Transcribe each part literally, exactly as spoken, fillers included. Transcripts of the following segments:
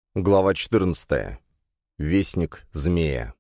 Глава четырнадцатая. Вестник змея.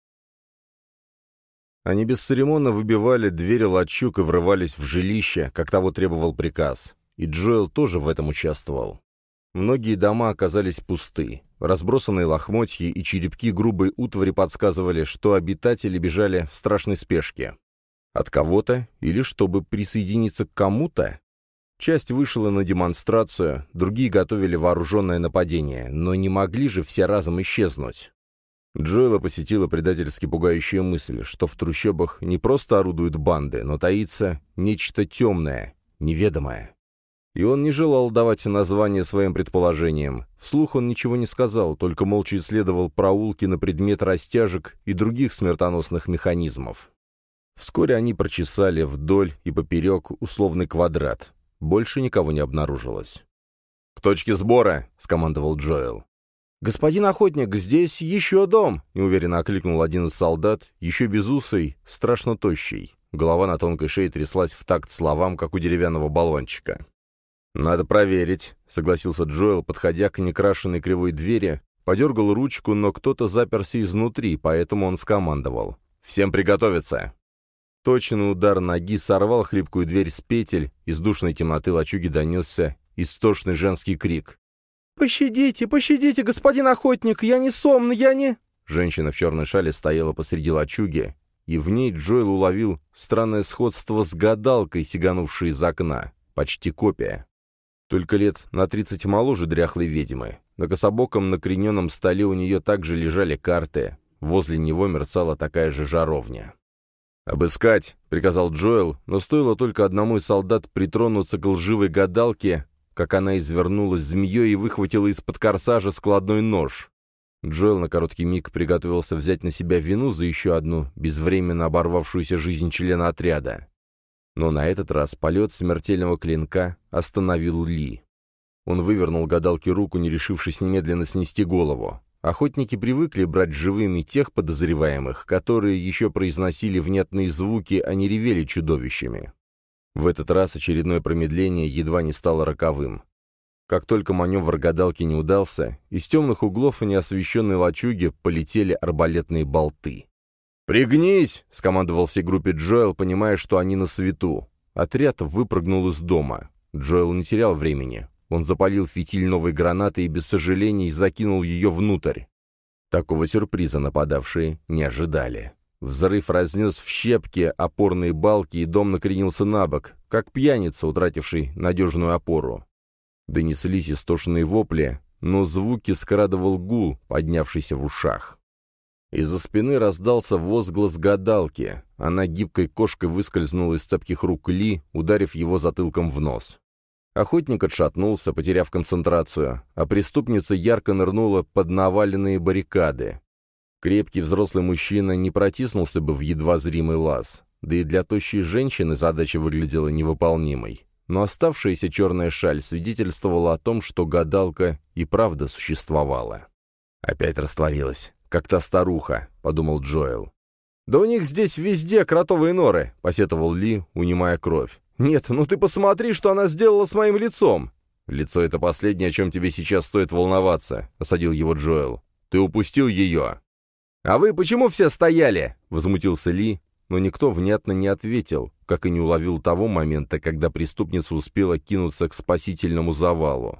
Они бесцеремонно выбивали двери лачуг и врывались в жилище, как того требовал приказ. И Джоэл тоже в этом участвовал. Многие дома оказались пусты. Разбросанные лохмотья и черепки грубой утвари подсказывали, что обитатели бежали в страшной спешке. От кого-то или чтобы присоединиться к кому-то? Часть вышла на демонстрацию, другие готовили вооруженное нападение, но не могли же все разом исчезнуть. Джоэла посетила предательски пугающая мысль, что в трущобах не просто орудуют банды, но таится нечто темное, неведомое. И он не желал давать название своим предположениям. Вслух он ничего не сказал, только молча исследовал проулки на предмет растяжек и других смертоносных механизмов. Вскоре они прочесали вдоль и поперек условный квадрат. Больше никого не обнаружилось. «К точке сбора!» — скомандовал Джоэл. «Господин охотник, здесь еще дом!» — неуверенно окликнул один из солдат, еще безусый, страшно тощий. Голова на тонкой шее тряслась в такт словам, как у деревянного баллончика. «Надо проверить», — согласился Джоэл, подходя к некрашенной кривой двери, подергал ручку, но кто-то заперся изнутри, поэтому он скомандовал. «Всем приготовиться!» Точный удар ноги сорвал хлипкую дверь с петель, из душной темноты лачуги донесся истошный женский крик. «Пощадите, пощадите, господин охотник, я не сомн, я не...» Женщина в черной шале стояла посреди лачуги, и в ней Джоэл уловил странное сходство с гадалкой, сиганувшей из окна, почти копия. Только лет на тридцать моложе дряхлой ведьмы. На кособоком накрененном столе у нее также лежали карты, возле него мерцала такая же жаровня. «Обыскать!» — приказал Джоэл, но стоило только одному из солдат притронуться к лживой гадалке, как она извернулась змеей и выхватила из-под корсажа складной нож. Джоэл на короткий миг приготовился взять на себя вину за еще одну безвременно оборвавшуюся жизнь члена отряда. Но на этот раз полет смертельного клинка остановил Ли. Он вывернул гадалке руку, не решившись немедленно снести голову. Охотники привыкли брать живыми тех подозреваемых, которые еще произносили внятные звуки, а не ревели чудовищами. В этот раз очередное промедление едва не стало роковым. Как только маневр гадалки не удался, из темных углов и неосвещенной лачуги полетели арбалетные болты. «Пригнись!» — скомандовал всей группе Джоэл, понимая, что они на свету. Отряд выпрыгнул из дома. Джоэл не терял времени. Он запалил фитиль новой гранаты и без сожалений закинул ее внутрь. Такого сюрприза нападавшие не ожидали. Взрыв разнес в щепки опорные балки, и дом накренился на бок, как пьяница, утративший надежную опору. Донеслись истошные вопли, но звуки скрадывал гул, поднявшийся в ушах. Из-за спины раздался возглас гадалки. Она гибкой кошкой выскользнула из цепких рук Ли, ударив его затылком в нос. Охотник отшатнулся, потеряв концентрацию, а преступница ярко нырнула под наваленные баррикады. Крепкий взрослый мужчина не протиснулся бы в едва зримый лаз, да и для тощей женщины задача выглядела невыполнимой. Но оставшаяся черная шаль свидетельствовала о том, что гадалка и правда существовала. «Опять растворилась, как та старуха», — подумал Джоэл. «Да у них здесь везде кротовые норы», — посетовал Ли, унимая кровь. «Нет, ну ты посмотри, что она сделала с моим лицом!» «Лицо — это последнее, о чем тебе сейчас стоит волноваться», — осадил его Джоэл. «Ты упустил ее». «А вы почему все стояли?» — возмутился Ли, но никто внятно не ответил, как и не уловил того момента, когда преступница успела кинуться к спасительному завалу.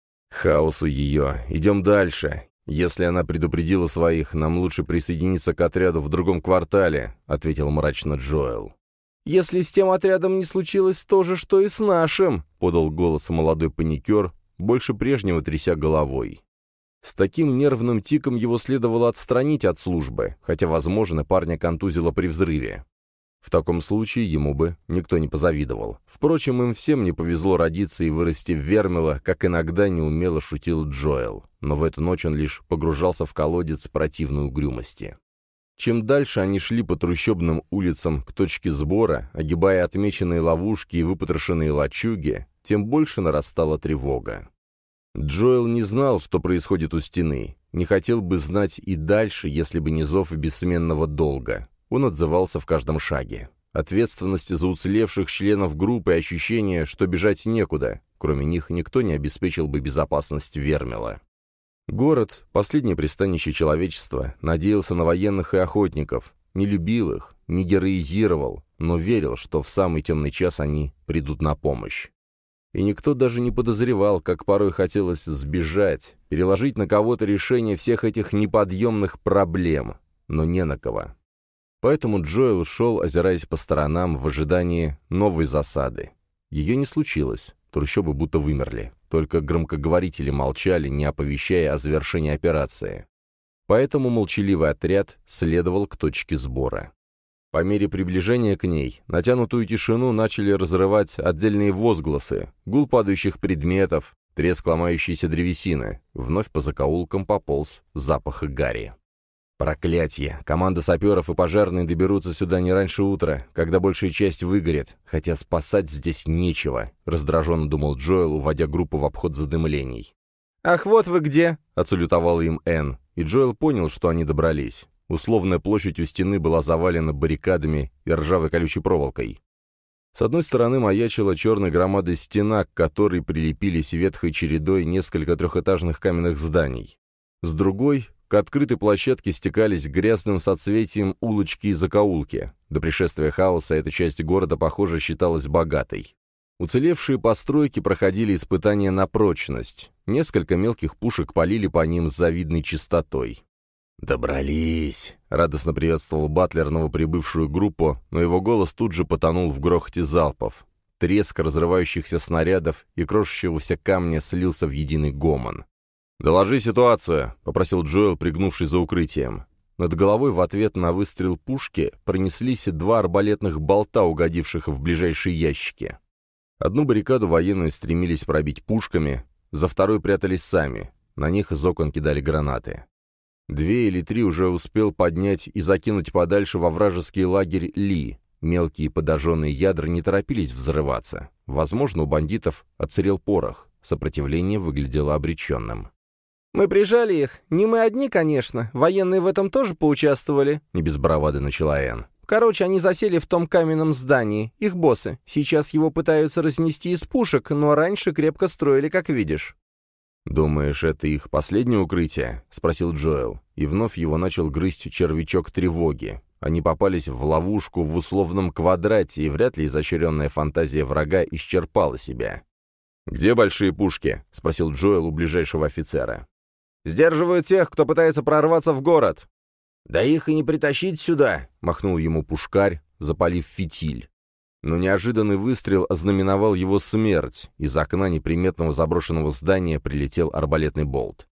«Хаосу ее. Идем дальше. Если она предупредила своих, нам лучше присоединиться к отряду в другом квартале», — ответил мрачно Джоэл. «Если с тем отрядом не случилось то же, что и с нашим», — подал голос молодой паникер, больше прежнего тряся головой. С таким нервным тиком его следовало отстранить от службы, хотя, возможно, парня контузило при взрыве. В таком случае ему бы никто не позавидовал. Впрочем, им всем не повезло родиться и вырасти в Вермила, как иногда неумело шутил Джоэл, но в эту ночь он лишь погружался в колодец противной угрюмости. Чем дальше они шли по трущобным улицам к точке сбора, огибая отмеченные ловушки и выпотрошенные лачуги, тем больше нарастала тревога. Джоэл не знал, что происходит у стены, не хотел бы знать и дальше, если бы не зов бессменного долга. Он отзывался в каждом шаге. Ответственность за уцелевших членов группы и ощущение, что бежать некуда, кроме них никто не обеспечил бы безопасность Вермила. Город, последнее пристанище человечества, надеялся на военных и охотников, не любил их, не героизировал, но верил, что в самый темный час они придут на помощь. И никто даже не подозревал, как порой хотелось сбежать, переложить на кого-то решение всех этих неподъемных проблем, но не на кого. Поэтому Джоэл шел, озираясь по сторонам, в ожидании новой засады. Ее не случилось, трущобы будто вымерли, только громкоговорители молчали, не оповещая о завершении операции. Поэтому молчаливый отряд следовал к точке сбора. По мере приближения к ней, натянутую тишину начали разрывать отдельные возгласы, гул падающих предметов, треск ломающейся древесины. Вновь по закоулкам пополз запах гари. Проклятье! Команда саперов и пожарные доберутся сюда не раньше утра, когда большая часть выгорит, хотя спасать здесь нечего, раздраженно думал Джоэл, уводя группу в обход задымлений. «Ах, вот вы где!» — отсалютовала им Энн, и Джоэл понял, что они добрались. Условная площадь у стены была завалена баррикадами и ржавой колючей проволокой. С одной стороны маячила черной громадой стена, к которой прилепились ветхой чередой несколько трехэтажных каменных зданий. С другой — к открытой площадке стекались грязным соцветием улочки и закоулки. До пришествия хаоса эта часть города, похоже, считалась богатой. Уцелевшие постройки проходили испытания на прочность. Несколько мелких пушек полили по ним с завидной чистотой. «Добрались!» — радостно приветствовал Батлер новоприбывшую группу, но его голос тут же потонул в грохоте залпов. Треск разрывающихся снарядов и крошащегося камня слился в единый гомон. «Доложи ситуацию!» — попросил Джоэл, пригнувшись за укрытием. Над головой в ответ на выстрел пушки пронеслись два арбалетных болта, угодивших в ближайшие ящики. Одну баррикаду военные стремились пробить пушками, за второй прятались сами, на них из окон кидали гранаты. Две или три уже успел поднять и закинуть подальше во вражеский лагерь Ли. Мелкие подожженные ядра не торопились взрываться. Возможно, у бандитов отсырел порох. Сопротивление выглядело обреченным. «Мы прижали их. Не мы одни, конечно. Военные в этом тоже поучаствовали», — не без бравады начала Энн. «Короче, они засели в том каменном здании. Их боссы. Сейчас его пытаются разнести из пушек, но раньше крепко строили, как видишь». «Думаешь, это их последнее укрытие?» — спросил Джоэл, и вновь его начал грызть червячок тревоги. Они попались в ловушку в условном квадрате, и вряд ли изощренная фантазия врага исчерпала себя. «Где большие пушки?» — спросил Джоэл у ближайшего офицера. «Сдерживают тех, кто пытается прорваться в город». «Да их и не притащить сюда!» — махнул ему пушкарь, запалив фитиль. Но неожиданный выстрел ознаменовал его смерть. Из окна неприметного заброшенного здания прилетел арбалетный болт.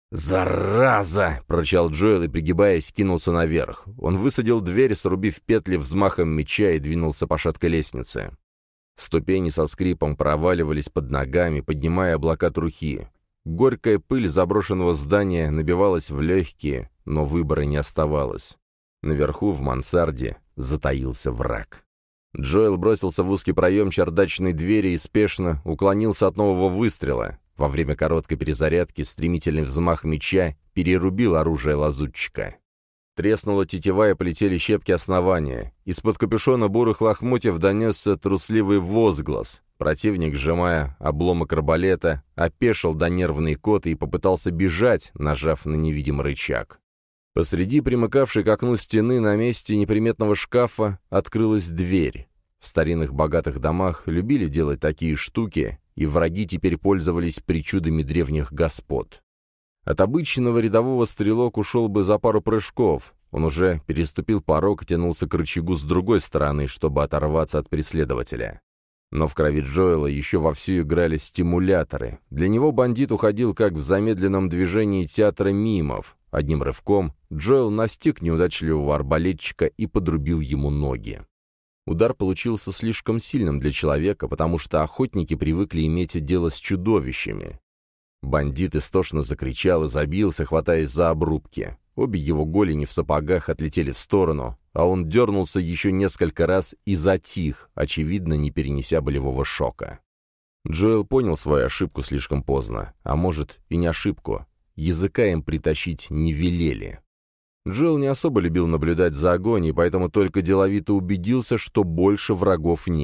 «Зараза!» — прорычал Джоэл и, пригибаясь, кинулся наверх. Он высадил дверь, срубив петли взмахом меча, и двинулся по шаткой лестнице. Ступени со скрипом проваливались под ногами, поднимая облака трухи. Горькая пыль заброшенного здания набивалась в легкие, но выбора не оставалось. Наверху, в мансарде, затаился враг. Джоэл бросился в узкий проем чердачной двери и спешно уклонился от нового выстрела. Во время короткой перезарядки стремительный взмах меча перерубил оружие лазутчика. Треснула тетива и полетели щепки основания. Из-под капюшона бурых лохмотьев донесся трусливый возглас. Противник, сжимая обломок арбалета, опешил до нервной коты и попытался бежать, нажав на невидимый рычаг. Посреди примыкавшей к окну стены на месте неприметного шкафа открылась дверь. В старинных богатых домах любили делать такие штуки, и враги теперь пользовались причудами древних господ. От обычного рядового стрелок ушел бы за пару прыжков. Он уже переступил порог и тянулся к рычагу с другой стороны, чтобы оторваться от преследователя. Но в крови Джоэла еще вовсю играли стимуляторы. Для него бандит уходил как в замедленном движении театра мимов. Одним рывком Джоэл настиг неудачливого арбалетчика и подрубил ему ноги. Удар получился слишком сильным для человека, потому что охотники привыкли иметь дело с чудовищами. Бандит истошно закричал и забился, хватаясь за обрубки. Обе его голени в сапогах отлетели в сторону, а он дернулся еще несколько раз и затих, очевидно, не перенеся болевого шока. Джоэл понял свою ошибку слишком поздно, а может и не ошибку. Языка им притащить не велели. Джоэл не особо любил наблюдать за агонией, поэтому только деловито убедился, что больше врагов нет.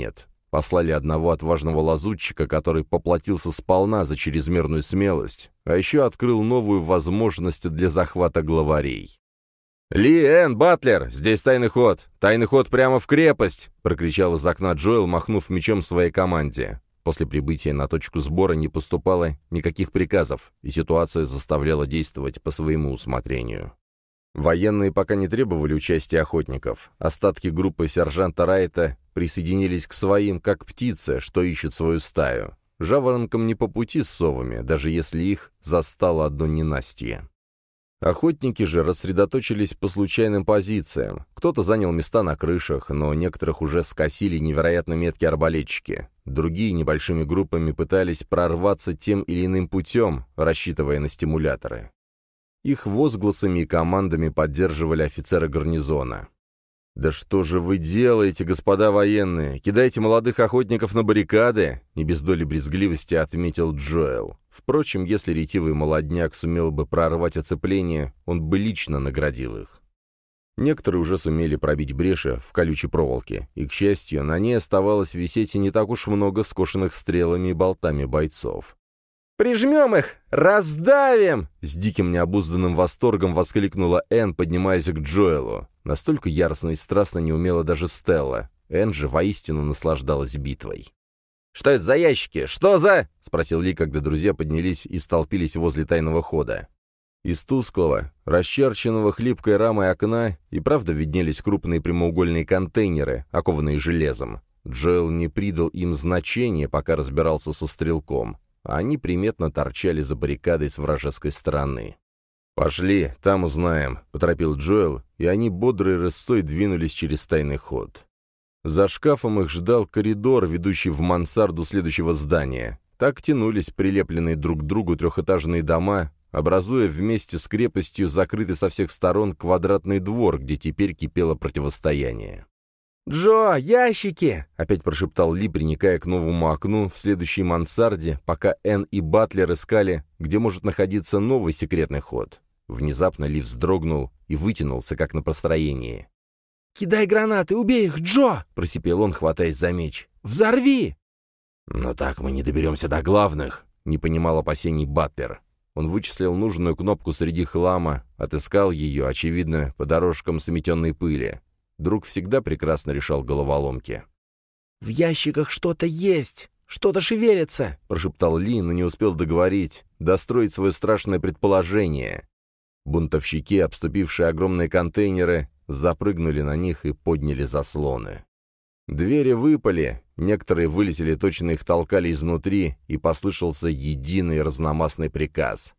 Послали одного отважного лазутчика, который поплатился сполна за чрезмерную смелость, а еще открыл новую возможность для захвата главарей. «Ли, Энн, Батлер, здесь тайный ход! Тайный ход прямо в крепость!» — прокричал из окна Джоэл, махнув мечом своей команде. После прибытия на точку сбора не поступало никаких приказов, и ситуация заставляла действовать по своему усмотрению. Военные пока не требовали участия охотников. Остатки группы сержанта Райта присоединились к своим, как птицы, что ищут свою стаю. Жаворонкам не по пути с совами, даже если их застало одно ненастье. Охотники же рассредоточились по случайным позициям. Кто-то занял места на крышах, но некоторых уже скосили невероятно меткие арбалетчики. Другие небольшими группами пытались прорваться тем или иным путем, рассчитывая на стимуляторы. Их возгласами и командами поддерживали офицеры гарнизона. «Да что же вы делаете, господа военные? Кидаете молодых охотников на баррикады?» — не без доли брезгливости отметил Джоэл. Впрочем, если ретивый молодняк сумел бы прорвать оцепление, он бы лично наградил их. Некоторые уже сумели пробить бреши в колючей проволоке, и, к счастью, на ней оставалось висеть и не так уж много скошенных стрелами и болтами бойцов. «Прижмем их! Раздавим!» С диким необузданным восторгом воскликнула Энн, поднимаясь к Джоэлу. Настолько яростно и страстно не умела даже Стелла. Энн же воистину наслаждалась битвой. «Что это за ящики? Что за...» — спросил Ли, когда друзья поднялись и столпились возле тайного хода. Из тусклого, расчерченного хлипкой рамой окна и правда виднелись крупные прямоугольные контейнеры, окованные железом. Джоэл не придал им значения, пока разбирался со стрелком. А они приметно торчали за баррикадой с вражеской стороны. «Пошли, там узнаем», — поторопил Джоэл, и они бодрой рысцой двинулись через тайный ход. За шкафом их ждал коридор, ведущий в мансарду следующего здания. Так тянулись прилепленные друг к другу трехэтажные дома, образуя вместе с крепостью закрытый со всех сторон квадратный двор, где теперь кипело противостояние. «Джо, ящики!» — опять прошептал Ли, приникая к новому окну в следующей мансарде, пока Энн и Батлер искали, где может находиться новый секретный ход. Внезапно Ли вздрогнул и вытянулся, как на построении. «Кидай гранаты, убей их, Джо!» — просипел он, хватаясь за меч. «Взорви!» «Но так мы не доберемся до главных», — не понимал опасений Батлер. Он вычислил нужную кнопку среди хлама, отыскал ее, очевидно, по дорожкам сметенной пыли. Друг всегда прекрасно решал головоломки. «В ящиках что-то есть! Что-то шевелится!» — прошептал Ли, но не успел договорить, достроить свое страшное предположение. Бунтовщики, обступившие огромные контейнеры, запрыгнули на них и подняли заслоны. Двери выпали, некоторые вылетели, точно их толкали изнутри, и послышался единый разномастный приказ.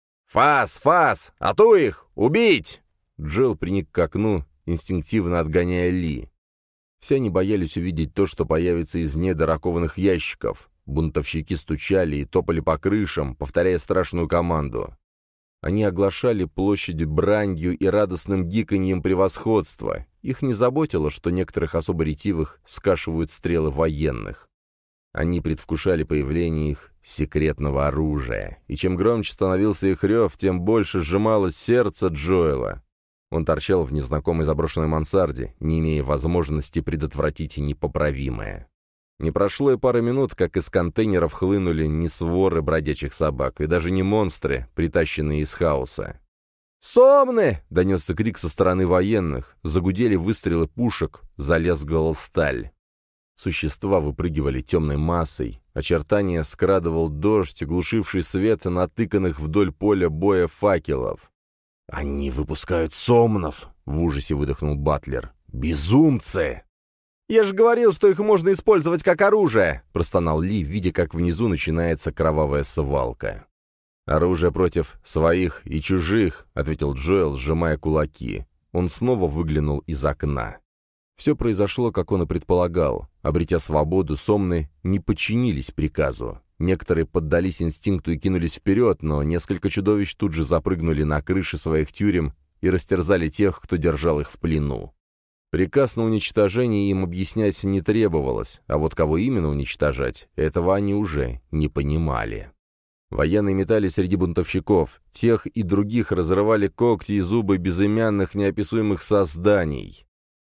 «Фас! Фас! Ату их! Убить!» Джоэл приник к окну, инстинктивно отгоняя Ли. Все они боялись увидеть то, что появится из недр окованных ящиков. Бунтовщики стучали и топали по крышам, повторяя страшную команду. Они оглашали площадь бранью и радостным гиканьем превосходства. Их не заботило, что некоторых особо ретивых скашивают стрелы военных. Они предвкушали появление их секретного оружия. И чем громче становился их рев, тем больше сжималось сердце Джоэла. Он торчал в незнакомой заброшенной мансарде, не имея возможности предотвратить непоправимое. Не прошло и пары минут, как из контейнеров хлынули не своры бродячих собак, и даже не монстры, притащенные из хаоса. «Сомны!» — донесся крик со стороны военных, загудели выстрелы пушек, залезгала сталь. Существа выпрыгивали темной массой, очертания скрадывал дождь, глушивший свет натыканных вдоль поля боя факелов. «Они выпускают сомнов!» — в ужасе выдохнул Батлер. «Безумцы!» «Я же говорил, что их можно использовать как оружие!» — простонал Ли, видя, как внизу начинается кровавая свалка. «Оружие против своих и чужих», — ответил Джоэл, сжимая кулаки. Он снова выглянул из окна. Все произошло, как он и предполагал. Обретя свободу, сомны не подчинились приказу. Некоторые поддались инстинкту и кинулись вперед, но несколько чудовищ тут же запрыгнули на крыши своих тюрем и растерзали тех, кто держал их в плену. Приказ на уничтожение им объяснять не требовалось, а вот кого именно уничтожать, этого они уже не понимали. Военные метались среди бунтовщиков, тех и других разрывали когти и зубы безымянных неописуемых созданий.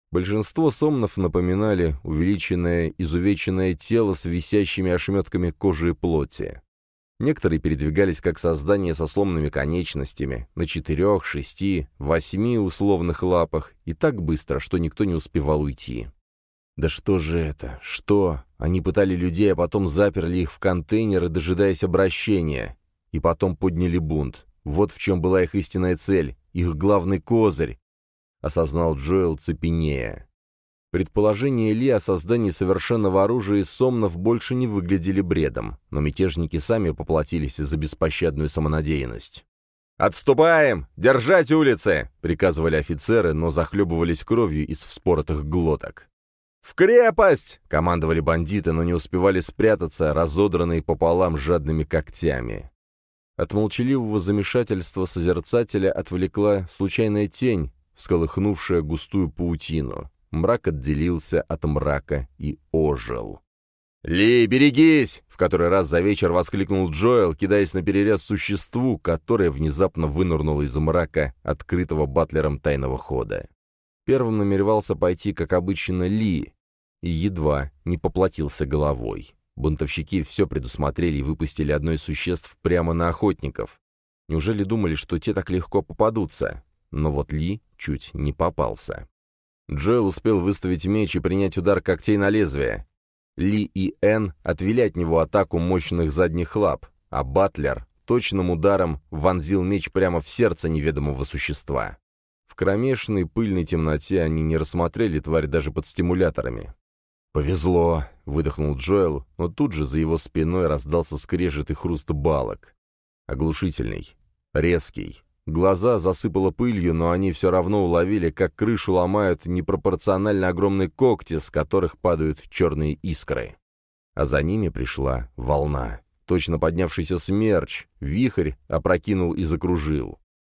Большинство сомнов напоминали увеличенное, изувеченное тело с висящими ошметками кожи и плоти. Некоторые передвигались как создания со сломанными конечностями, на четырех, шести, восьми условных лапах, и так быстро, что никто не успевал уйти. Да что же это? Что? Они пытали людей, а потом заперли их в контейнеры, дожидаясь обращения. И потом подняли бунт. Вот в чем была их истинная цель, их главный козырь, осознал Джоэл цепенея. Предположения Ли о создании совершенного оружия из сомнов больше не выглядели бредом, но мятежники сами поплатились за беспощадную самонадеянность. «Отступаем! Держать улицы!» — приказывали офицеры, но захлебывались кровью из вспоротых глоток. «В крепость!» — командовали бандиты, но не успевали спрятаться, разодранные пополам жадными когтями. От молчаливого замешательства созерцателя отвлекла случайная тень, всколыхнувшая густую паутину. Мрак отделился от мрака и ожил. «Ли, берегись!» — в который раз за вечер воскликнул Джоэл, кидаясь на перерез существу, которое внезапно вынырнуло из мрака, открытого батлером тайного хода. Первым намеревался пойти, как обычно, Ли, и едва не поплатился головой. Бунтовщики все предусмотрели и выпустили одно из существ прямо на охотников. Неужели думали, что те так легко попадутся? Но вот Ли чуть не попался. Джоэл успел выставить меч и принять удар когтей на лезвие. Ли и Энн отвели от него атаку мощных задних лап, а Батлер точным ударом вонзил меч прямо в сердце неведомого существа. В кромешной пыльной темноте они не рассмотрели тварь даже под стимуляторами. «Повезло», — выдохнул Джоэл, но тут же за его спиной раздался скрежет и хруст балок. Оглушительный, резкий. Глаза засыпало пылью, но они все равно уловили, как крышу ломают непропорционально огромные когти, с которых падают черные искры. А за ними пришла волна. Точно поднявшийся смерч, вихрь опрокинул и закружил.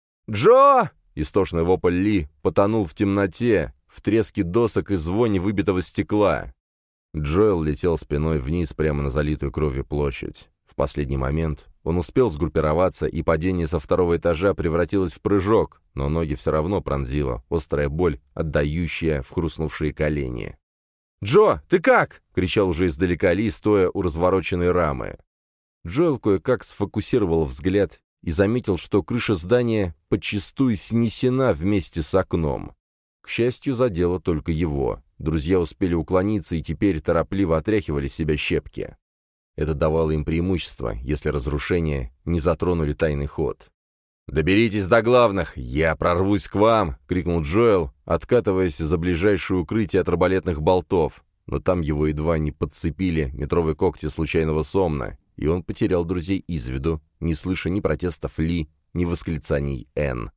«Джо!» — истошный вопль Ли потонул в темноте, в треске досок и звоне выбитого стекла. Джоэл летел спиной вниз прямо на залитую кровью площадь. В последний момент он успел сгруппироваться, и падение со второго этажа превратилось в прыжок, но ноги все равно пронзила острая боль, отдающая в хрустнувшие колени. «Джо, ты как?» — кричал уже издалека Ли, стоя у развороченной рамы. Джоэл кое-как сфокусировал взгляд и заметил, что крыша здания подчистую снесена вместе с окном. К счастью, задело только его. Друзья успели уклониться и теперь торопливо отряхивали с себя щепки. Это давало им преимущество, если разрушения не затронули тайный ход. «Доберитесь до главных! Я прорвусь к вам!» — крикнул Джоэл, откатываясь за ближайшее укрытие от арбалетных болтов. Но там его едва не подцепили метровые когти случайного сомна, и он потерял друзей из виду, не слыша ни протестов Ли, ни восклицаний Энн.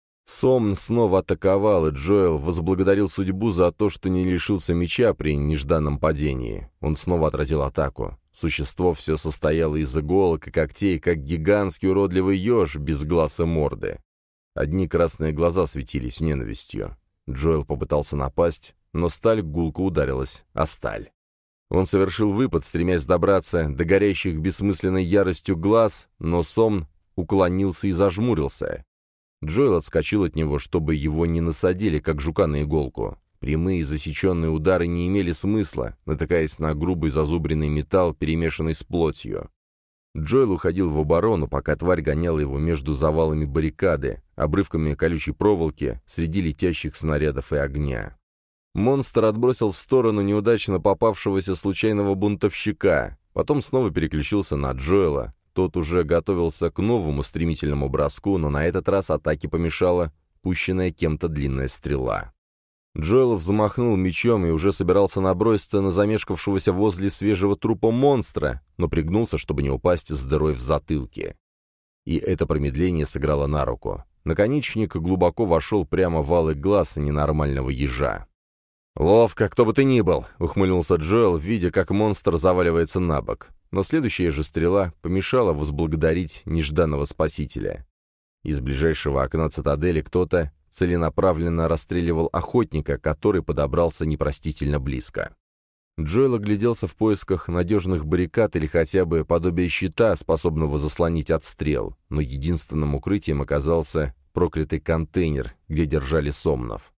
Сомн снова атаковал, и Джоэл возблагодарил судьбу за то, что не лишился меча при нежданном падении. Он снова отразил атаку. Существо все состояло из иголок и когтей, как гигантский уродливый еж без глаз и морды. Одни красные глаза светились ненавистью. Джоэл попытался напасть, но сталь гулко ударилась о сталь. Он совершил выпад, стремясь добраться до горящих бессмысленной яростью глаз, но Сомн уклонился и зажмурился. Джоэл отскочил от него, чтобы его не насадили, как жука на иголку. Прямые засеченные удары не имели смысла, натыкаясь на грубый зазубренный металл, перемешанный с плотью. Джоэл уходил в оборону, пока тварь гоняла его между завалами баррикады, обрывками колючей проволоки, среди летящих снарядов и огня. Монстр отбросил в сторону неудачно попавшегося случайного бунтовщика, потом снова переключился на Джоэла. Тот уже готовился к новому стремительному броску, но на этот раз атаке помешала пущенная кем-то длинная стрела. Джоэл взмахнул мечом и уже собирался наброситься на замешкавшегося возле свежего трупа монстра, но пригнулся, чтобы не упасть с дырой в затылке. И это промедление сыграло на руку. Наконечник глубоко вошел прямо в алый глаз ненормального ежа. «Ловко, кто бы ты ни был!» — ухмыльнулся Джоэл, видя, как монстр заваливается на бок. Но следующая же стрела помешала возблагодарить нежданного спасителя. Из ближайшего окна цитадели кто-то целенаправленно расстреливал охотника, который подобрался непростительно близко. Джоэл огляделся в поисках надежных баррикад или хотя бы подобия щита, способного заслонить отстрел, но единственным укрытием оказался проклятый контейнер, где держали сомнов.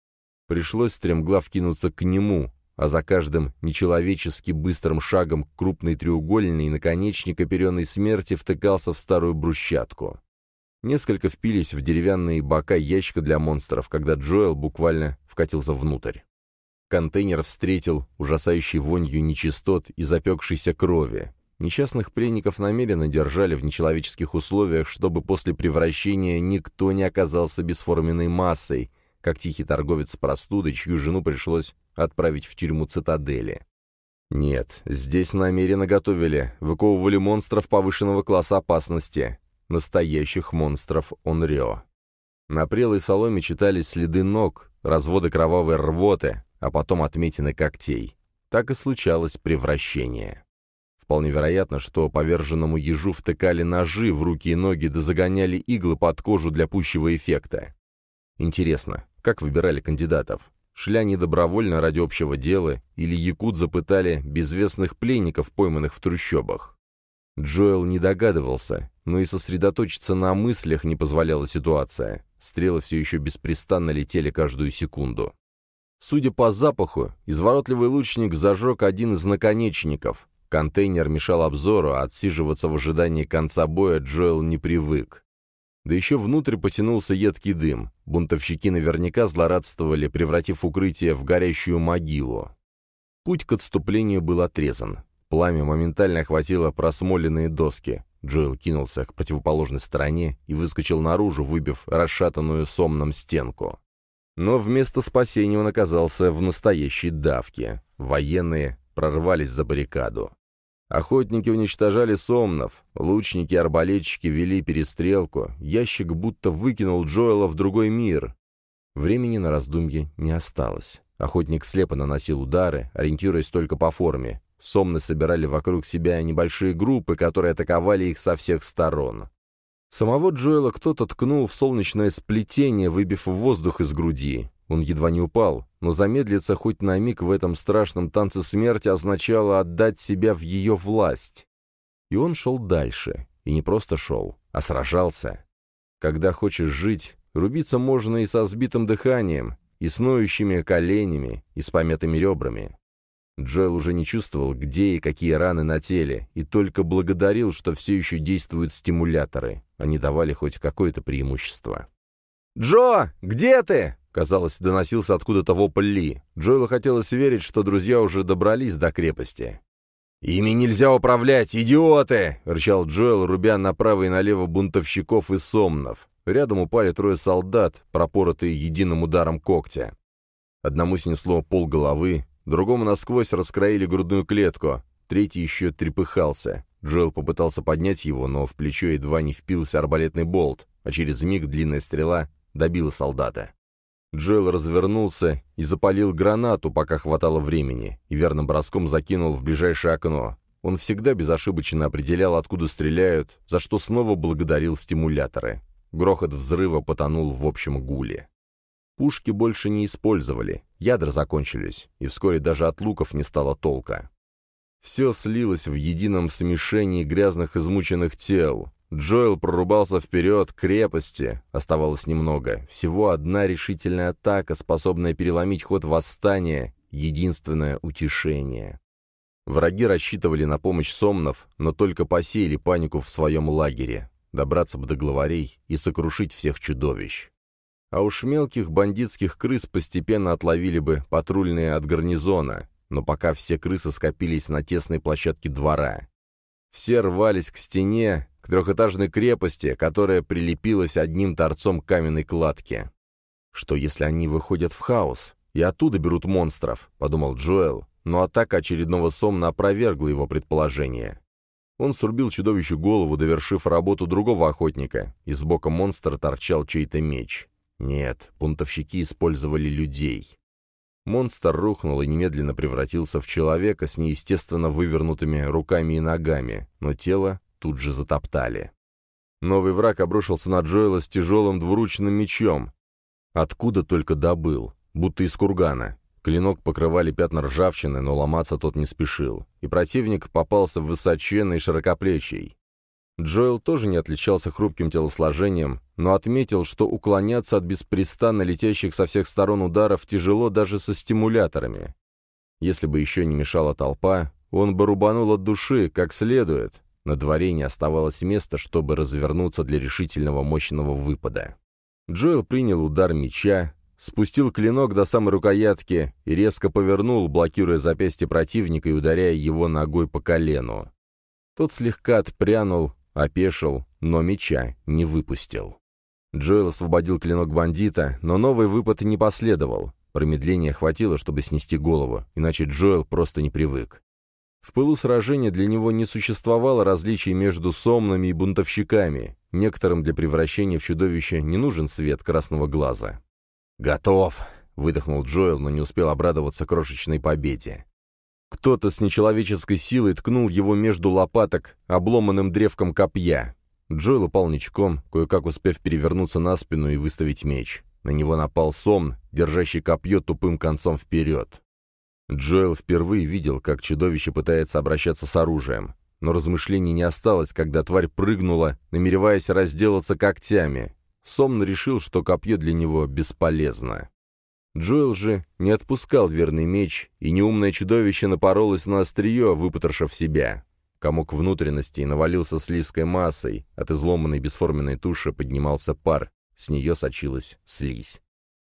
Пришлось стремглав кинуться к нему, а за каждым нечеловечески быстрым шагом крупный треугольный наконечник оперенной смерти втыкался в старую брусчатку. Несколько впились в деревянные бока ящика для монстров, когда Джоэл буквально вкатился внутрь. Контейнер встретил ужасающей вонью нечистот и запекшейся крови. Несчастных пленников намеренно держали в нечеловеческих условиях, чтобы после превращения никто не оказался бесформенной массой, как тихий торговец с простудой, чью жену пришлось отправить в тюрьму цитадели. Нет, здесь намеренно готовили, выковывали монстров повышенного класса опасности, настоящих монстров Онрё. На прелой соломе читались следы ног, разводы кровавой рвоты, а потом отметины когтей. Так и случалось превращение. Вполне вероятно, что поверженному ежу втыкали ножи в руки и ноги да загоняли иглы под кожу для пущего эффекта. Интересно, как выбирали кандидатов? Шли они добровольно ради общего дела, или якудза пытали безвестных пленников, пойманных в трущобах? Джоэл не догадывался, но и сосредоточиться на мыслях не позволяла ситуация. Стрелы все еще беспрестанно летели каждую секунду. Судя по запаху, изворотливый лучник зажег один из наконечников. Контейнер мешал обзору, а отсиживаться в ожидании конца боя Джоэл не привык. Да еще внутрь потянулся едкий дым. Бунтовщики наверняка злорадствовали, превратив укрытие в горящую могилу. Путь к отступлению был отрезан. Пламя моментально охватило просмоленные доски. Джоэл кинулся к противоположной стороне и выскочил наружу, выбив расшатанную сомном стенку. Но вместо спасения он оказался в настоящей давке. Военные прорвались за баррикаду. Охотники уничтожали сомнов, лучники и арбалетчики вели перестрелку, ящик будто выкинул Джоэла в другой мир. Времени на раздумье не осталось. Охотник слепо наносил удары, ориентируясь только по форме. Сомны собирали вокруг себя небольшие группы, которые атаковали их со всех сторон. Самого Джоэла кто-то ткнул в солнечное сплетение, выбив воздух из груди. Он едва не упал, но замедлиться хоть на миг в этом страшном танце смерти означало отдать себя в ее власть. И он шел дальше. И не просто шел, а сражался. Когда хочешь жить, рубиться можно и со сбитым дыханием, и с ноющими коленями, и с помятыми ребрами. Джоэл уже не чувствовал, где и какие раны на теле, и только благодарил, что все еще действуют стимуляторы. Они давали хоть какое-то преимущество. «Джо, где ты?» Казалось, доносился откуда-то вопль Ли. Джоэлу хотелось верить, что друзья уже добрались до крепости. «Ими нельзя управлять, идиоты!» — рычал Джоэл, рубя направо и налево бунтовщиков и сомнов. Рядом упали трое солдат, пропоротые единым ударом когтя. Одному снесло полголовы, другому насквозь раскроили грудную клетку, третий еще трепыхался. Джоэл попытался поднять его, но в плечо едва не впился арбалетный болт, а через миг длинная стрела добила солдата. Джоэл развернулся и запалил гранату, пока хватало времени, и верным броском закинул в ближайшее окно. Он всегда безошибочно определял, откуда стреляют, за что снова благодарил стимуляторы. Грохот взрыва потонул в общем гуле. Пушки больше не использовали, ядра закончились, и вскоре даже от луков не стало толка. Все слилось в едином смешении грязных измученных тел. Джоэл прорубался вперед к крепости. Оставалось немного. Всего одна решительная атака, способная переломить ход восстания, единственное утешение. Враги рассчитывали на помощь сомнов, но только посеяли панику в своем лагере. Добраться бы до главарей и сокрушить всех чудовищ. А уж мелких бандитских крыс постепенно отловили бы патрульные от гарнизона, но пока все крысы скопились на тесной площадке двора. Все рвались к стене, к трехэтажной крепости, которая прилепилась одним торцом к каменной кладке. «Что, если они выходят в хаос и оттуда берут монстров?» — подумал Джоэл, но атака очередного сомна опровергла его предположение. Он срубил чудовищу голову, довершив работу другого охотника. Из бока монстра торчал чей-то меч. Нет, бунтовщики использовали людей. Монстр рухнул и немедленно превратился в человека с неестественно вывернутыми руками и ногами, но тело тут же затоптали. Новый враг обрушился на Джоэла с тяжелым двуручным мечом. Откуда только добыл, будто из кургана. Клинок покрывали пятна ржавчины, но ломаться тот не спешил, и противник попался высоченный широкоплечий. Джоэл тоже не отличался хрупким телосложением, но отметил, что уклоняться от беспрестанно летящих со всех сторон ударов тяжело даже со стимуляторами. Если бы еще не мешала толпа, он бы рубанул от души, как следует. На дворе не оставалось места, чтобы развернуться для решительного мощного выпада. Джоэл принял удар меча, спустил клинок до самой рукоятки и резко повернул, блокируя запястье противника и ударяя его ногой по колену. Тот слегка отпрянул, опешил, но меча не выпустил. Джоэл освободил клинок бандита, но новый выпад не последовал. Промедления хватило, чтобы снести голову, иначе Джоэл просто не привык. В пылу сражения для него не существовало различий между сомнами и бунтовщиками. Некоторым для превращения в чудовище не нужен свет красного глаза. «Готов!» — выдохнул Джоэл, но не успел обрадоваться крошечной победе. Кто-то с нечеловеческой силой ткнул его между лопаток обломанным древком копья. Джоэл упал ничком, кое-как успев перевернуться на спину и выставить меч. На него напал Сомн, держащий копье тупым концом вперед. Джоэл впервые видел, как чудовище пытается обращаться с оружием. Но размышлений не осталось, когда тварь прыгнула, намереваясь разделаться когтями. Сомн решил, что копье для него бесполезно. Джоэл же не отпускал верный меч, и неумное чудовище напоролось на острие, выпотрошив себя. Комок внутренностей навалился слизкой массой, от изломанной бесформенной туши поднимался пар, с нее сочилась слизь.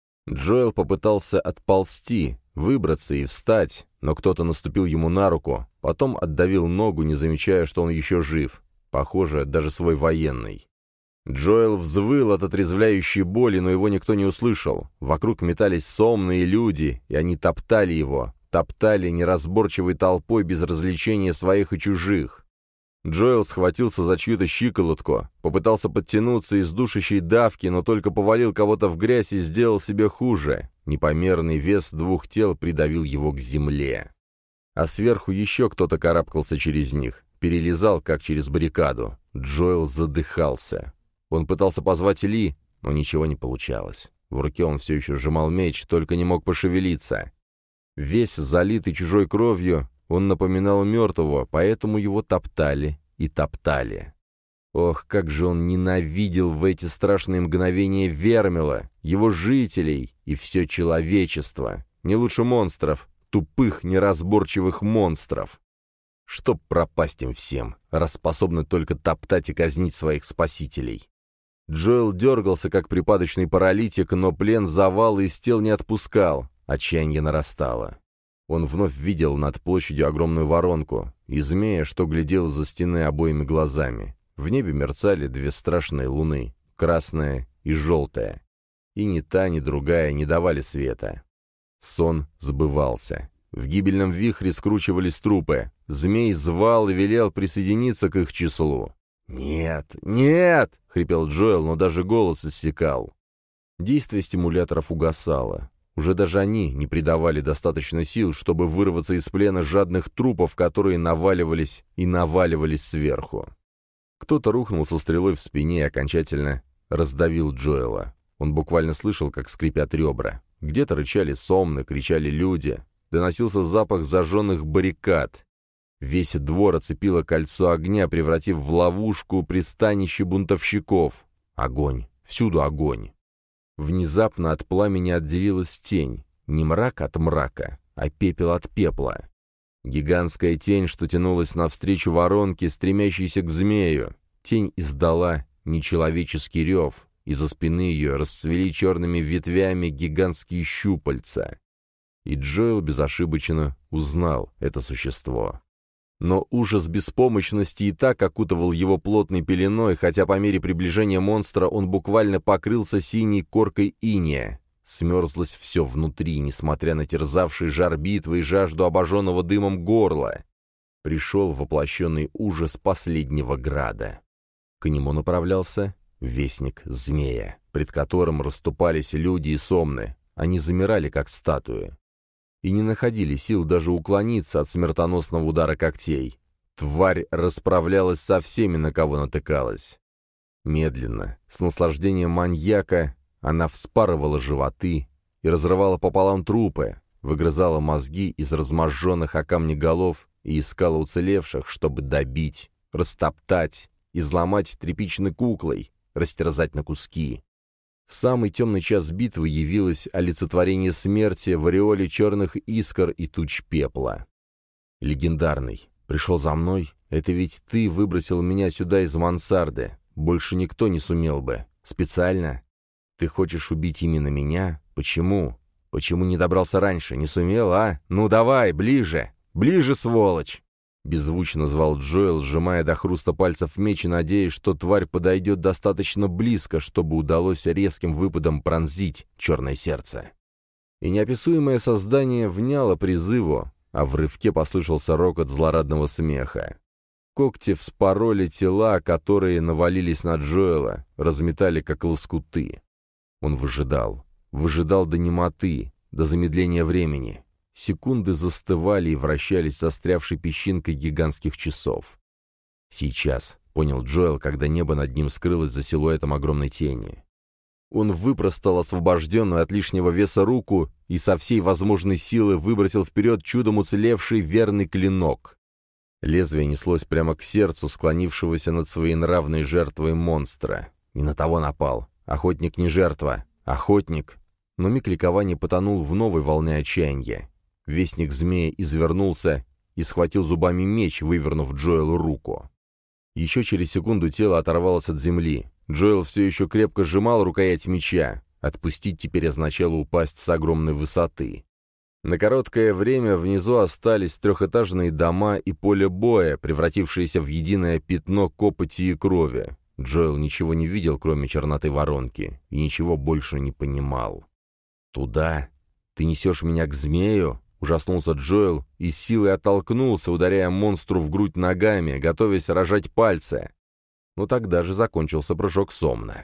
Джоэл попытался отползти, выбраться и встать, но кто-то наступил ему на руку, потом отдавил ногу, не замечая, что он еще жив, похоже, даже свой военный. Джоэл взвыл от отрезвляющей боли, но его никто не услышал. Вокруг метались сонные люди, и они топтали его, топтали неразборчивой толпой без развлечения своих и чужих. Джоэл схватился за чью-то щиколотку, попытался подтянуться из душащей давки, но только повалил кого-то в грязь и сделал себе хуже. Непомерный вес двух тел придавил его к земле. А сверху еще кто-то карабкался через них, перелезал, как через баррикаду. Джоэл задыхался. Он пытался позвать Ли, но ничего не получалось. В руке он все еще сжимал меч, только не мог пошевелиться. Весь залитый чужой кровью, он напоминал мертвого, поэтому его топтали и топтали. Ох, как же он ненавидел в эти страшные мгновения Вермила, его жителей и все человечество. Не лучше монстров, тупых, неразборчивых монстров. Чтоб пропасть им всем, раз способны только топтать и казнить своих спасителей. Джоэл дергался, как припадочный паралитик, но плен завала из тел не отпускал, отчаяние нарастало. Он вновь видел над площадью огромную воронку, и змея, что глядел за стены обоими глазами. В небе мерцали две страшные луны, красная и желтая. И ни та, ни другая не давали света. Сон сбывался. В гибельном вихре скручивались трупы. Змей звал и велел присоединиться к их числу. «Нет, нет!» — хрипел Джоэл, но даже голос иссякал. Действие стимуляторов угасало. Уже даже они не придавали достаточно сил, чтобы вырваться из плена жадных трупов, которые наваливались и наваливались сверху. Кто-то рухнул со стрелой в спине и окончательно раздавил Джоэла. Он буквально слышал, как скрипят ребра. Где-то рычали сомны, кричали люди. Доносился запах зажженных баррикад. Весь двор оцепило кольцо огня, превратив в ловушку пристанище бунтовщиков. Огонь. Всюду огонь. Внезапно от пламени отделилась тень. Не мрак от мрака, а пепел от пепла. Гигантская тень, что тянулась навстречу воронке, стремящейся к змею. Тень издала нечеловеческий рев. Из-за спины ее расцвели черными ветвями гигантские щупальца. И Джоэл безошибочно узнал это существо. Но ужас беспомощности и так окутывал его плотной пеленой, хотя по мере приближения монстра он буквально покрылся синей коркой инея. Смерзлось все внутри, несмотря на терзавший жар битвы и жажду обожженного дымом горла. Пришел воплощенный ужас последнего града. К нему направлялся вестник змея, пред которым расступались люди и сомны. Они замирали, как статуи. И не находили сил даже уклониться от смертоносного удара когтей. Тварь расправлялась со всеми, на кого натыкалась. Медленно, с наслаждением маньяка, она вспарывала животы и разрывала пополам трупы, выгрызала мозги из разможженных о камни голов и искала уцелевших, чтобы добить, растоптать, изломать тряпичной куклой, растерзать на куски. В самый темный час битвы явилось олицетворение смерти в ореоле черных искр и туч пепла. Легендарный. Пришел за мной? Это ведь ты выбросил меня сюда из мансарды. Больше никто не сумел бы. Специально? Ты хочешь убить именно меня? Почему? Почему не добрался раньше? Не сумел, а? Ну давай, ближе! Ближе, сволочь!» Беззвучно звал Джоэл, сжимая до хруста пальцев меч и надеясь, что тварь подойдет достаточно близко, чтобы удалось резким выпадом пронзить черное сердце. И неописуемое создание вняло призыву, а в рывке послышался рокот злорадного смеха. Когти вспороли тела, которые навалились на Джоэла, разметали как лоскуты. Он выжидал. Выжидал до немоты, до замедления времени. Секунды застывали и вращались застрявшей песчинкой гигантских часов. «Сейчас», — понял Джоэл, когда небо над ним скрылось за силуэтом огромной тени. Он выпростал освобожденную от лишнего веса руку и со всей возможной силы выбросил вперед чудом уцелевший верный клинок. Лезвие неслось прямо к сердцу склонившегося над своенравной жертвой монстра. Не на того напал. Охотник не жертва. Охотник. Но миг ликования потонул в новой волне отчаяния. Вестник змея извернулся и схватил зубами меч, вывернув Джоэлу руку. Еще через секунду тело оторвалось от земли. Джоэл все еще крепко сжимал рукоять меча. Отпустить теперь означало упасть с огромной высоты. На короткое время внизу остались трехэтажные дома и поле боя, превратившиеся в единое пятно копоти и крови. Джоэл ничего не видел, кроме черноты воронки, и ничего больше не понимал. «Туда? Ты несешь меня к змею?» — ужаснулся Джоэл и с силой оттолкнулся, ударяя монстру в грудь ногами, готовясь рожать пальцы. Но тогда же закончился прыжок Сомна.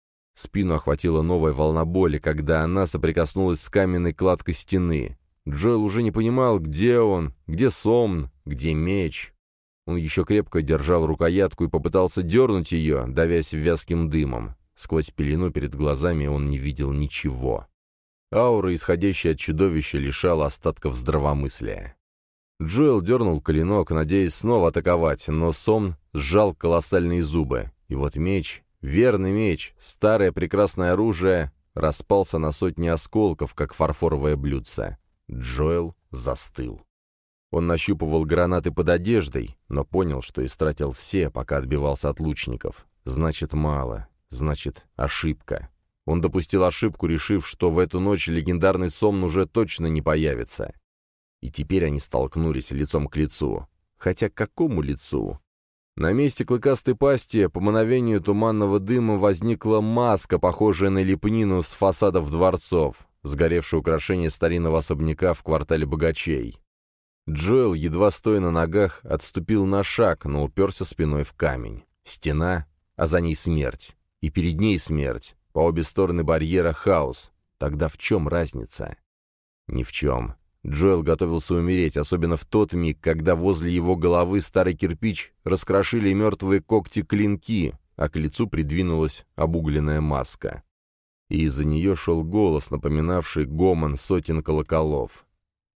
Спину охватила новая волна боли, когда она соприкоснулась с каменной кладкой стены. Джоэл уже не понимал, где он, где Сомн, где меч. Он еще крепко держал рукоятку и попытался дернуть ее, давясь вязким дымом. Сквозь пелену перед глазами он не видел ничего. Аура, исходящая от чудовища, лишала остатков здравомыслия. Джоэл дернул клинок, надеясь снова атаковать, но Сомн сжал колоссальные зубы. И вот меч, верный меч, старое прекрасное оружие, распался на сотни осколков, как фарфоровое блюдце. Джоэл застыл. Он нащупывал гранаты под одеждой, но понял, что истратил все, пока отбивался от лучников. Значит, мало. Значит, ошибка. Он допустил ошибку, решив, что в эту ночь легендарный Сомн уже точно не появится. И теперь они столкнулись лицом к лицу. Хотя к какому лицу? На месте клыкастой пасти по мановению туманного дыма возникла маска, похожая на лепнину с фасадов дворцов, сгоревшее украшение старинного особняка в квартале богачей. Джоэл, едва стоя на ногах, отступил на шаг, но уперся спиной в камень. Стена, а за ней смерть. И перед ней смерть. По обе стороны барьера хаос. Тогда в чем разница? Ни в чем. Джоэл готовился умереть, особенно в тот миг, когда возле его головы старый кирпич раскрошили мертвые когти-клинки, а к лицу придвинулась обугленная маска. И из-за нее шел голос, напоминавший гомон сотен колоколов.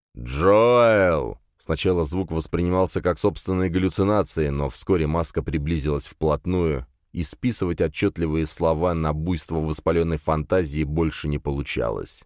«Джоэл!» Сначала звук воспринимался как собственные галлюцинации, но вскоре маска приблизилась вплотную, и списывать отчетливые слова на буйство воспаленной фантазии больше не получалось.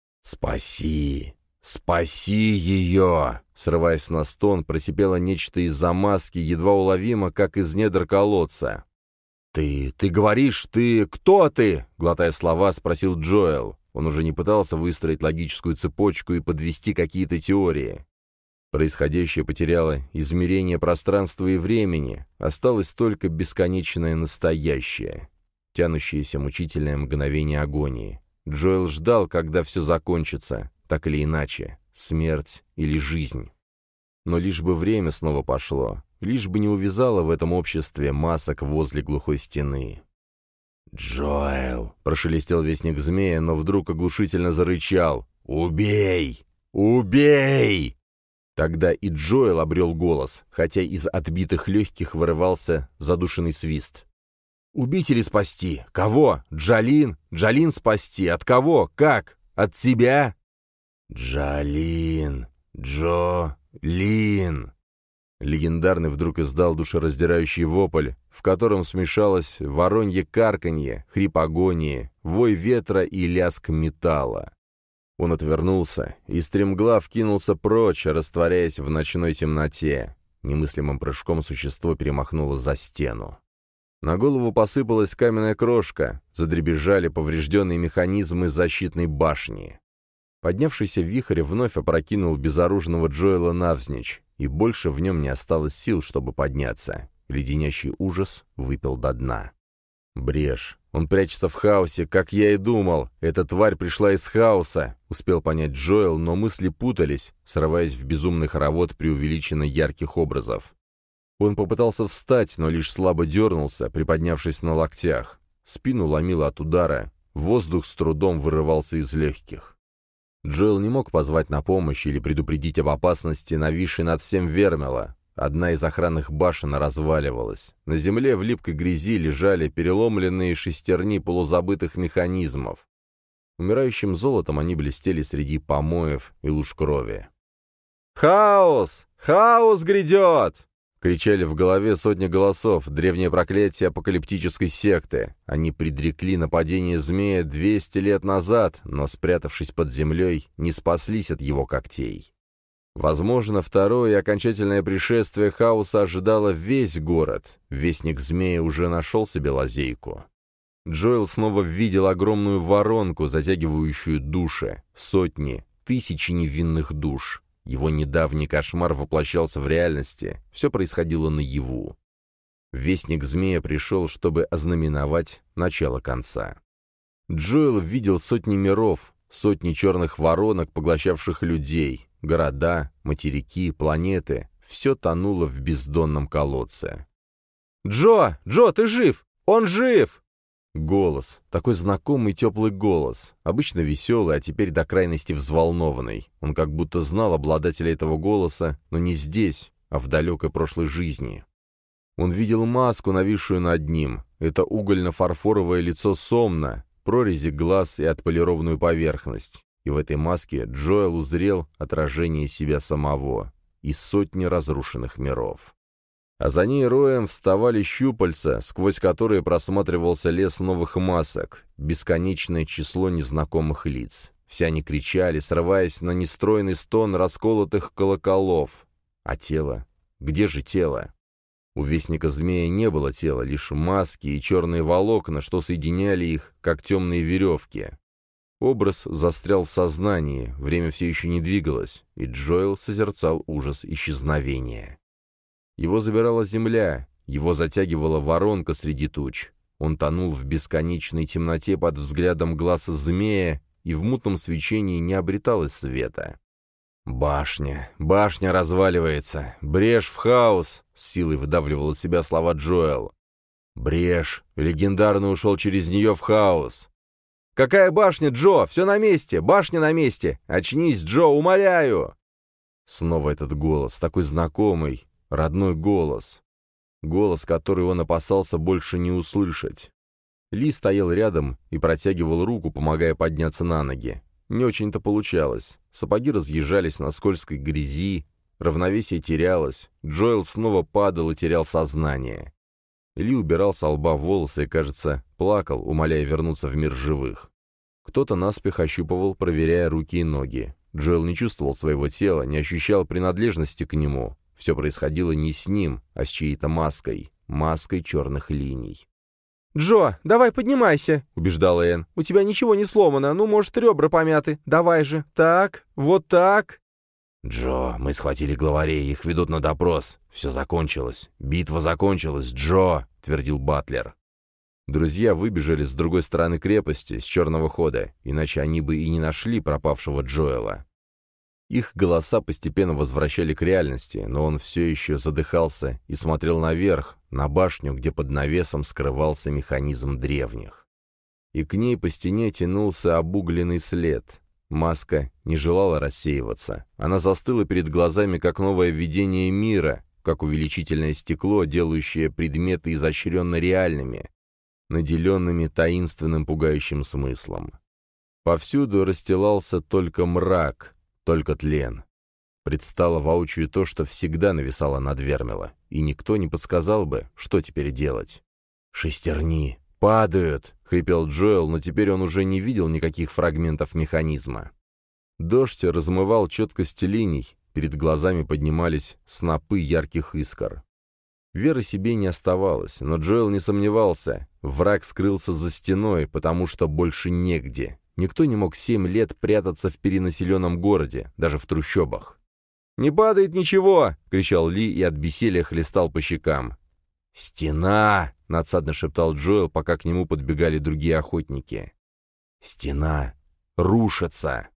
«Спаси! Спаси ее!» Срываясь на стон, просипело нечто из-за маски, едва уловимо, как из недр колодца. «Ты... ты говоришь, ты... кто ты?» Глотая слова, спросил Джоэл. Он уже не пытался выстроить логическую цепочку и подвести какие-то теории. Происходящее потеряло измерение пространства и времени, осталось только бесконечное настоящее, тянущееся мучительное мгновение агонии. Джоэл ждал, когда все закончится, так или иначе, смерть или жизнь. Но лишь бы время снова пошло, лишь бы не увязало в этом обществе масок возле глухой стены. «Джоэл!» — прошелестел вестник змея, но вдруг оглушительно зарычал. «Убей! Убей!» Тогда и Джоэл обрел голос, хотя из отбитых легких вырывался задушенный свист. «Убить или спасти? Кого? Джалин? Джалин спасти? От кого? Как? От тебя?» «Джалин! Джо-лин!» Легендарный вдруг издал душераздирающий вопль, в котором смешалось воронье карканье, хрип агонии, вой ветра и лязг металла. Он отвернулся и стремглав кинулся прочь, растворяясь в ночной темноте. Немыслимым прыжком существо перемахнуло за стену. На голову посыпалась каменная крошка, задребезжали поврежденные механизмы защитной башни. Поднявшийся вихрь вновь опрокинул безоружного Джоэла навзничь, и больше в нем не осталось сил, чтобы подняться. Леденящий ужас выпил до дна. Брешь. Он прячется в хаосе, как я и думал. Эта тварь пришла из хаоса, успел понять Джоэл, но мысли путались, срываясь в безумный хоровод преувеличенно ярких образов. Он попытался встать, но лишь слабо дернулся, приподнявшись на локтях. Спину ломило от удара, воздух с трудом вырывался из легких. Джоэл не мог позвать на помощь или предупредить об опасности, нависшей над всем Вермела. Одна из охранных башен разваливалась. На земле в липкой грязи лежали переломленные шестерни полузабытых механизмов. Умирающим золотом они блестели среди помоев и луж крови. «Хаос! Хаос грядет!» — кричали в голове сотни голосов, древнее проклятие апокалиптической секты. Они предрекли нападение змея двести лет назад, но, спрятавшись под землей, не спаслись от его когтей. Возможно, второе и окончательное пришествие хаоса ожидало весь город. Вестник змея уже нашел себе лазейку. Джоэл снова видел огромную воронку, затягивающую души, сотни, тысячи невинных душ. Его недавний кошмар воплощался в реальности, все происходило наяву. Вестник змея пришел, чтобы ознаменовать начало конца. Джоэл видел сотни миров, сотни черных воронок, поглощавших людей, города, материки, планеты. Все тонуло в бездонном колодце. «Джо! Джо, ты жив! Он жив!» Голос, такой знакомый теплый голос, обычно веселый, а теперь до крайности взволнованный. Он как будто знал обладателя этого голоса, но не здесь, а в далекой прошлой жизни. Он видел маску, нависшую над ним. Это угольно-фарфоровое лицо Сомна, прорези глаз и отполированную поверхность. И в этой маске Джоэл узрел отражение себя самого из сотни разрушенных миров. А за ней роем вставали щупальца, сквозь которые просматривался лес новых масок, бесконечное число незнакомых лиц. Все они кричали, срываясь на нестройный стон расколотых колоколов. А тело? Где же тело? У Вестника Змея не было тела, лишь маски и черные волокна, что соединяли их, как темные веревки. Образ застрял в сознании, время все еще не двигалось, и Джоэл созерцал ужас исчезновения. Его забирала земля, его затягивала воронка среди туч. Он тонул в бесконечной темноте под взглядом глаза змея, и в мутном свечении не обреталось света. «Башня! Башня разваливается! Брешь в хаос!» — с силой выдавливал из себя слова Джоэл. «Брешь! Легендарный ушел через нее в хаос!» «Какая башня, Джо? Все на месте! Башня на месте! Очнись, Джо, умоляю!» Снова этот голос, такой знакомый, родной голос. Голос, который он опасался больше не услышать. Ли стоял рядом и протягивал руку, помогая подняться на ноги. Не очень-то получалось. Сапоги разъезжались на скользкой грязи, равновесие терялось, Джоэл снова падал и терял сознание. Ли убирал со лба волосы и, кажется, плакал, умоляя вернуться в мир живых. Кто-то наспех ощупывал, проверяя руки и ноги. Джоэл не чувствовал своего тела, не ощущал принадлежности к нему. Все происходило не с ним, а с чьей-то маской, маской черных линий. «Джо, давай поднимайся», — убеждала Энн. «У тебя ничего не сломано, ну, может, ребра помяты. Давай же. Так, вот так». «Джо, мы схватили главарей, их ведут на допрос. Все закончилось. Битва закончилась, Джо», — твердил Батлер. Друзья выбежали с другой стороны крепости, с черного хода, иначе они бы и не нашли пропавшего Джоэла. Их голоса постепенно возвращали к реальности, но он все еще задыхался и смотрел наверх, на башню, где под навесом скрывался механизм древних. И к ней по стене тянулся обугленный след. Маска не желала рассеиваться. Она застыла перед глазами, как новое видение мира, как увеличительное стекло, делающее предметы изощренно реальными, наделенными таинственным пугающим смыслом. Повсюду расстилался только мрак, только тлен. Предстало воочию то, что всегда нависало над Вермила, и никто не подсказал бы, что теперь делать. «Шестерни! Падают!» — хрипел Джоэл, но теперь он уже не видел никаких фрагментов механизма. Дождь размывал четкость линий, перед глазами поднимались снопы ярких искр. Веры себе не оставалось, но Джоэл не сомневался. Враг скрылся за стеной, потому что больше негде. Никто не мог семь лет прятаться в перенаселенном городе, даже в трущобах. «Не падает ничего!» — кричал Ли и от бессилия хлестал по щекам. «Стена!» — надсадно шептал Джоэл, пока к нему подбегали другие охотники. «Стена рушится!»